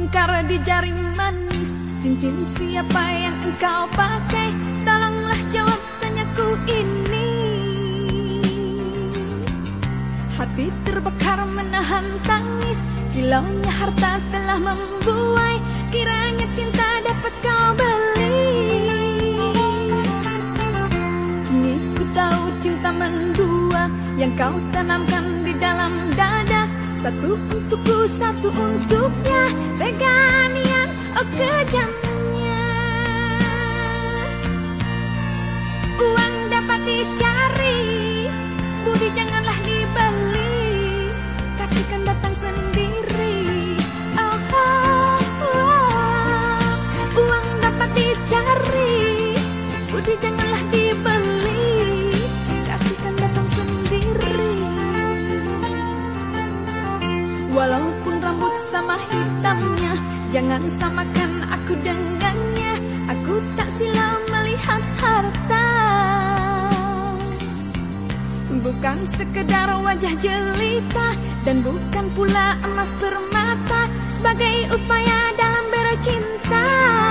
melingkar di jari manis. Cincin siapa yang engkau pakai? Tolonglah jawab tanyaku ini. Hati terbakar menahan tangis, kilaunya harta telah membuai. Kiranya cinta dapat kau beli. Kini ku tahu cinta mendua yang kau tanamkan di dalam dada. Satu untukku, satu untuknya. Tega niat, oh kejamnya. Uang dapat dicari, budi janganlah dibeli. Kasihkan datang sendiri. Oh, oh, oh. Uang dapat dicari, budi janganlah dibeli. Kasihkan datang sendiri. Walaupun rambut sama hitamnya, jangan samakan aku dengannya. Aku tak silau melihat harta, bukan sekedar wajah jelita, dan bukan pula emas permata sebagai upaya dalam bercinta.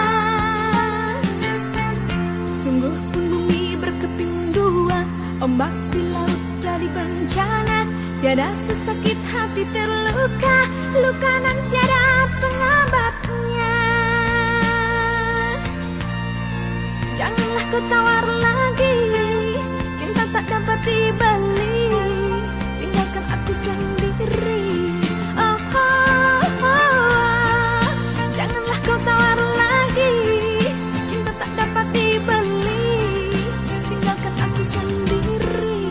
Sungguh pun bumi berkeping dua, ombak di laut jadi bencana. Tiada sesakit hati terluka, luka nan tiada pengobatnya. Janganlah kau tawar lagi, cinta tak dapat dibeli. Tinggalkan aku sendiri. Oh, oh, oh. Janganlah kau tawar lagi, cinta tak dapat dibeli. Tinggalkan aku sendiri.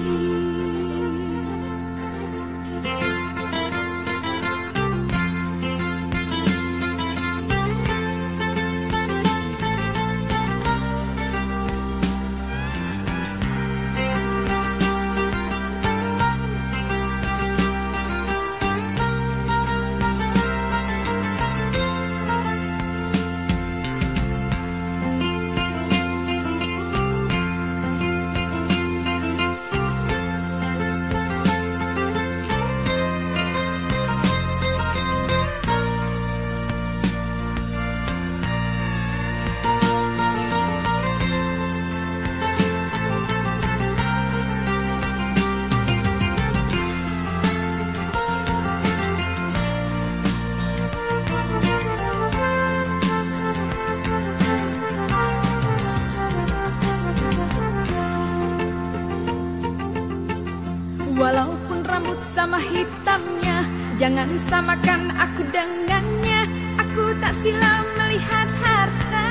Walaupun rambut sama hitamnya, jangan samakan aku dengannya. Aku tak silau melihat harta,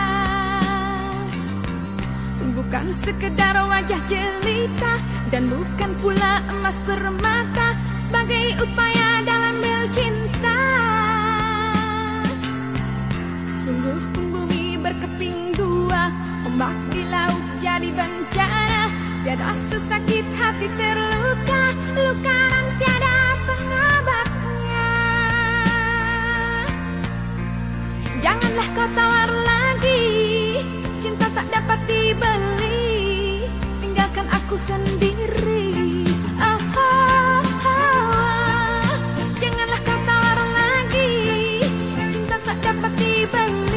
bukan sekedar wajah jelita, dan bukan pula emas permata sebagai upaya dalam bercinta. Sungguh pun bumi berkeping dua, ombak di laut jadi bencana. Tiada sesakit hati terluka, luka nan tiada pengobatnya. Janganlah kau tawar lagi, cinta tak dapat dibeli. Tinggalkan aku sendiri. Oh, oh, oh. Janganlah kau tawar lagi, cinta tak dapat dibeli.